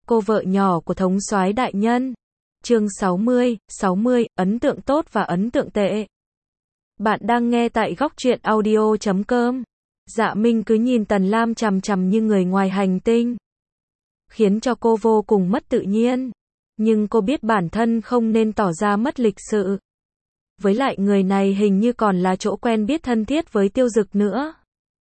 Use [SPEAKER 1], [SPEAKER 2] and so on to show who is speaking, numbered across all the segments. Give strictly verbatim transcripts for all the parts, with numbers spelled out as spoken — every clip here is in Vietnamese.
[SPEAKER 1] cô vợ nhỏ của thống soái đại nhân. Chương sáu mươi, sáu mươi, ấn tượng tốt và ấn tượng tệ. Bạn đang nghe tại góc truyện audio chấm com. Dạ Minh cứ nhìn Tần Lam chằm chằm như người ngoài hành tinh, khiến cho cô vô cùng mất tự nhiên. Nhưng cô biết bản thân không nên tỏ ra mất lịch sự. Với lại người này hình như còn là chỗ quen biết thân thiết với Tiêu Dực nữa.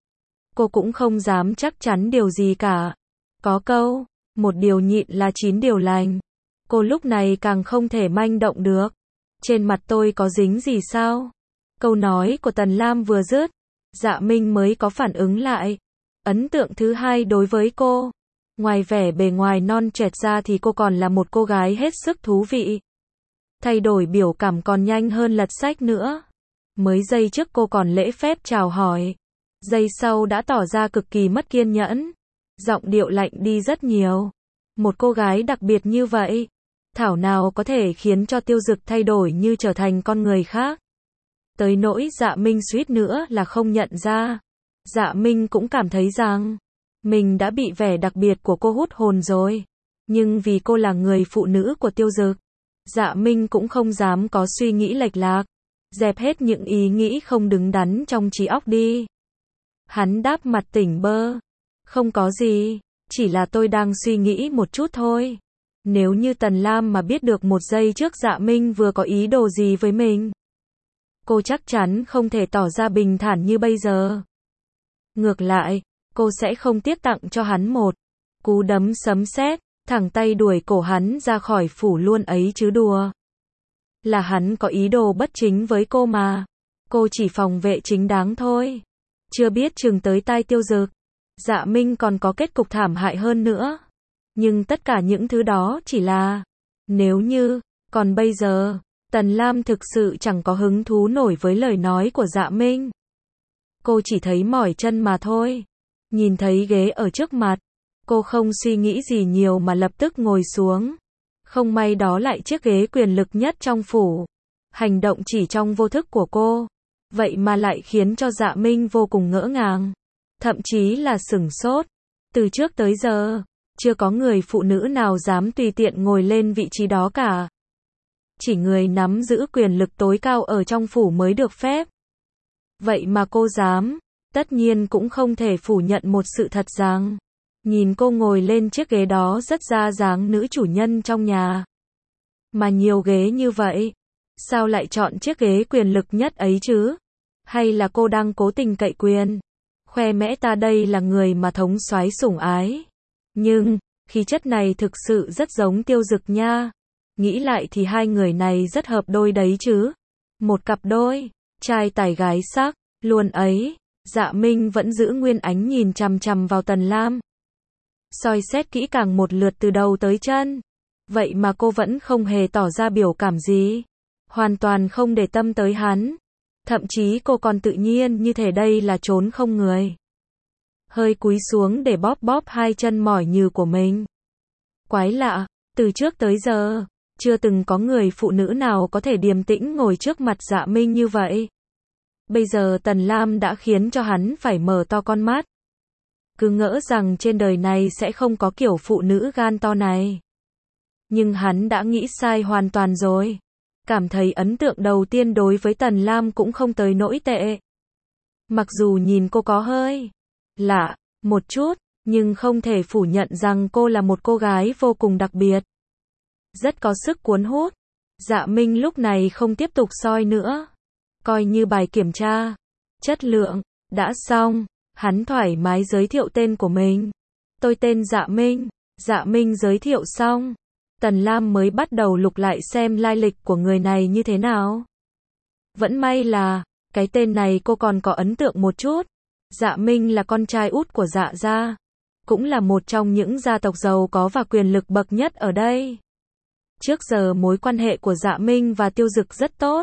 [SPEAKER 1] Cô cũng không dám chắc chắn điều gì cả. Có câu, một điều nhịn là chín điều lành. Cô lúc này càng không thể manh động được. Trên mặt tôi có dính gì sao? Câu nói của Tần Lam vừa dứt, Dạ Minh mới có phản ứng lại. Ấn tượng thứ hai đối với cô, ngoài vẻ bề ngoài non trẻ ra thì cô còn là một cô gái hết sức thú vị. Thay đổi biểu cảm còn nhanh hơn lật sách nữa. Mới giây trước cô còn lễ phép chào hỏi, giây sau đã tỏ ra cực kỳ mất kiên nhẫn. Giọng điệu lạnh đi rất nhiều. Một cô gái đặc biệt như vậy, thảo nào có thể khiến cho Tiêu Dực thay đổi như trở thành con người khác. Tới nỗi Dạ Minh suýt nữa là không nhận ra. Dạ Minh cũng cảm thấy rằng mình đã bị vẻ đặc biệt của cô hút hồn rồi. Nhưng vì cô là người phụ nữ của Tiêu Dực, Dạ Minh cũng không dám có suy nghĩ lệch lạc. Dẹp hết những ý nghĩ không đứng đắn trong trí óc đi. Hắn đáp mặt tỉnh bơ. Không có gì, chỉ là tôi đang suy nghĩ một chút thôi. Nếu như Tần Lam mà biết được một giây trước Dạ Minh vừa có ý đồ gì với mình, cô chắc chắn không thể tỏ ra bình thản như bây giờ. Ngược lại, cô sẽ không tiếc tặng cho hắn một cú đấm sấm sét, thẳng tay đuổi cổ hắn ra khỏi phủ luôn ấy chứ đùa. Là hắn có ý đồ bất chính với cô mà. Cô chỉ phòng vệ chính đáng thôi. Chưa biết chừng tới tai Tiêu Dực, Dạ Minh còn có kết cục thảm hại hơn nữa. Nhưng tất cả những thứ đó chỉ là nếu như, còn bây giờ, Tần Lam thực sự chẳng có hứng thú nổi với lời nói của Dạ Minh. Cô chỉ thấy mỏi chân mà thôi. Nhìn thấy ghế ở trước mặt, cô không suy nghĩ gì nhiều mà lập tức ngồi xuống. Không may đó lại chiếc ghế quyền lực nhất trong phủ. Hành động chỉ trong vô thức của cô, vậy mà lại khiến cho Dạ Minh vô cùng ngỡ ngàng. Thậm chí là sửng sốt. Từ trước tới giờ, chưa có người phụ nữ nào dám tùy tiện ngồi lên vị trí đó cả. Chỉ người nắm giữ quyền lực tối cao ở trong phủ mới được phép. Vậy mà cô dám. Tất nhiên cũng không thể phủ nhận một sự thật rằng, nhìn cô ngồi lên chiếc ghế đó rất ra dáng nữ chủ nhân trong nhà. Mà nhiều ghế như vậy, sao lại chọn chiếc ghế quyền lực nhất ấy chứ? Hay là cô đang cố tình cậy quyền, khoe mẽ ta đây là người mà thống soái sủng ái? Nhưng, khí chất này thực sự rất giống Tiêu Dực nha. Nghĩ lại thì hai người này rất hợp đôi đấy chứ. Một cặp đôi, trai tài gái sắc, luôn ấy. Dạ Minh vẫn giữ nguyên ánh nhìn chằm chằm vào Tần Lam. Soi xét kỹ càng một lượt từ đầu tới chân. Vậy mà cô vẫn không hề tỏ ra biểu cảm gì. Hoàn toàn không để tâm tới hắn. Thậm chí cô còn tự nhiên như thể đây là chốn không người. Hơi cúi xuống để bóp bóp hai chân mỏi nhừ của mình. Quái lạ, từ trước tới giờ, chưa từng có người phụ nữ nào có thể điềm tĩnh ngồi trước mặt Dạ Minh như vậy. Bây giờ Tần Lam đã khiến cho hắn phải mở to con mắt. Cứ ngỡ rằng trên đời này sẽ không có kiểu phụ nữ gan to này. Nhưng hắn đã nghĩ sai hoàn toàn rồi. Cảm thấy ấn tượng đầu tiên đối với Tần Lam cũng không tới nỗi tệ. Mặc dù nhìn cô có hơi lạ một chút, nhưng không thể phủ nhận rằng cô là một cô gái vô cùng đặc biệt. Rất có sức cuốn hút. Dạ Minh lúc này không tiếp tục soi nữa. Coi như bài kiểm tra chất lượng đã xong, hắn thoải mái giới thiệu tên của mình. Tôi tên Dạ Minh. Dạ Minh giới thiệu xong, Tần Lam mới bắt đầu lục lại xem lai lịch của người này như thế nào. Vẫn may là, cái tên này cô còn có ấn tượng một chút. Dạ Minh là con trai út của Dạ gia, cũng là một trong những gia tộc giàu có và quyền lực bậc nhất ở đây. Trước giờ mối quan hệ của Dạ Minh và Tiêu Dực rất tốt.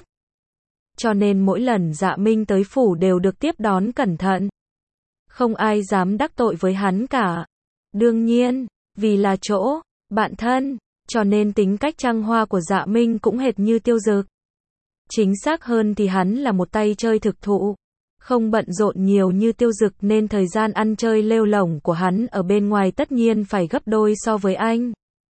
[SPEAKER 1] Cho nên mỗi lần Dạ Minh tới phủ đều được tiếp đón cẩn thận. Không ai dám đắc tội với hắn cả. Đương nhiên, vì là chỗ bạn thân, cho nên tính cách trăng hoa của Dạ Minh cũng hệt như Tiêu Dực. Chính xác hơn thì hắn là một tay chơi thực thụ. Không bận rộn nhiều như Tiêu Dực nên thời gian ăn chơi lêu lổng của hắn ở bên ngoài tất nhiên phải gấp đôi so với anh.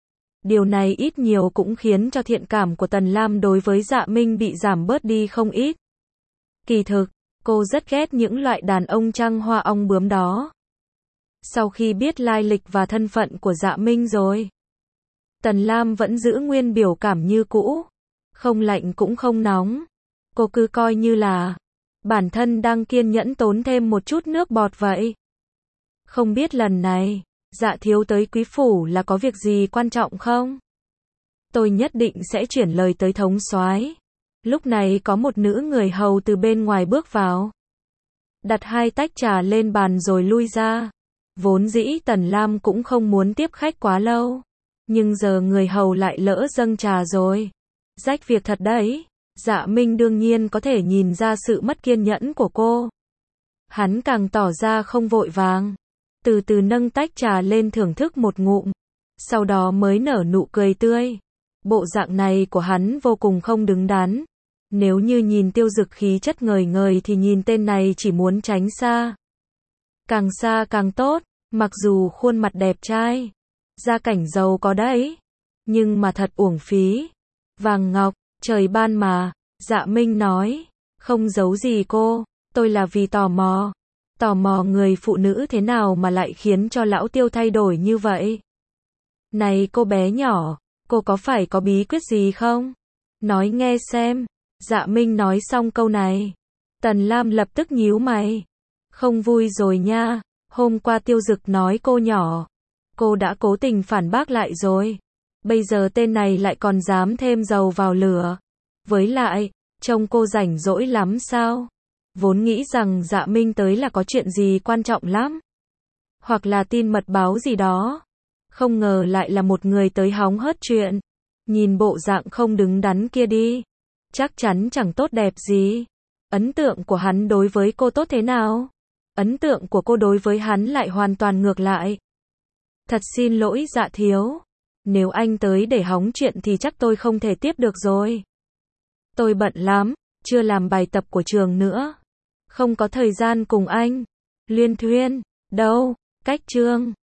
[SPEAKER 1] Điều này ít nhiều cũng khiến cho thiện cảm của Tần Lam đối với Dạ Minh bị giảm bớt đi không ít. Kỳ thực, cô rất ghét những loại đàn ông trăng hoa ong bướm đó. Sau khi biết lai lịch và thân phận của Dạ Minh rồi, Tần Lam vẫn giữ nguyên biểu cảm như cũ, không lạnh cũng không nóng. Cô cứ coi như là bản thân đang kiên nhẫn tốn thêm một chút nước bọt vậy. Không biết lần này, Dạ thiếu tới quý phủ là có việc gì quan trọng không? Tôi nhất định sẽ chuyển lời tới thống soái. Lúc này có một nữ người hầu từ bên ngoài bước vào, đặt hai tách trà lên bàn rồi lui ra. Vốn dĩ Tần Lam cũng không muốn tiếp khách quá lâu, nhưng giờ người hầu lại lỡ dâng trà rồi. Rách việc thật đấy. Dạ Minh đương nhiên có thể nhìn ra sự mất kiên nhẫn của cô. Hắn càng tỏ ra không vội vàng, từ từ nâng tách trà lên thưởng thức một ngụm, sau đó mới nở nụ cười tươi. Bộ dạng này của hắn vô cùng không đứng đắn. Nếu như nhìn Tiêu Dực khí chất ngời ngời thì nhìn tên này chỉ muốn tránh xa. Càng xa càng tốt, mặc dù khuôn mặt đẹp trai, gia cảnh giàu có đấy, nhưng mà thật uổng phí. Vàng ngọc, trời ban mà, Dạ Minh nói, không giấu gì cô, tôi là vì tò mò. Tò mò người phụ nữ thế nào mà lại khiến cho lão Tiêu thay đổi như vậy. Này cô bé nhỏ, cô có phải có bí quyết gì không? Nói nghe xem. Dạ Minh nói xong câu này, Tần Lam lập tức nhíu mày. Không vui rồi nha, hôm qua Tiêu Dực nói cô nhỏ, cô đã cố tình phản bác lại rồi. Bây giờ tên này lại còn dám thêm dầu vào lửa. Với lại, trông cô rảnh rỗi lắm sao? Vốn nghĩ rằng Dạ Minh tới là có chuyện gì quan trọng lắm, hoặc là tin mật báo gì đó. Không ngờ lại là một người tới hóng hớt chuyện. Nhìn bộ dạng không đứng đắn kia đi, chắc chắn chẳng tốt đẹp gì. Ấn tượng của hắn đối với cô tốt thế nào? Ấn tượng của cô đối với hắn lại hoàn toàn ngược lại. Thật xin lỗi Dạ thiếu, nếu anh tới để hóng chuyện thì chắc tôi không thể tiếp được rồi. Tôi bận lắm, chưa làm bài tập của trường nữa, không có thời gian cùng anh. Luyên thuyên, đâu, cách chương.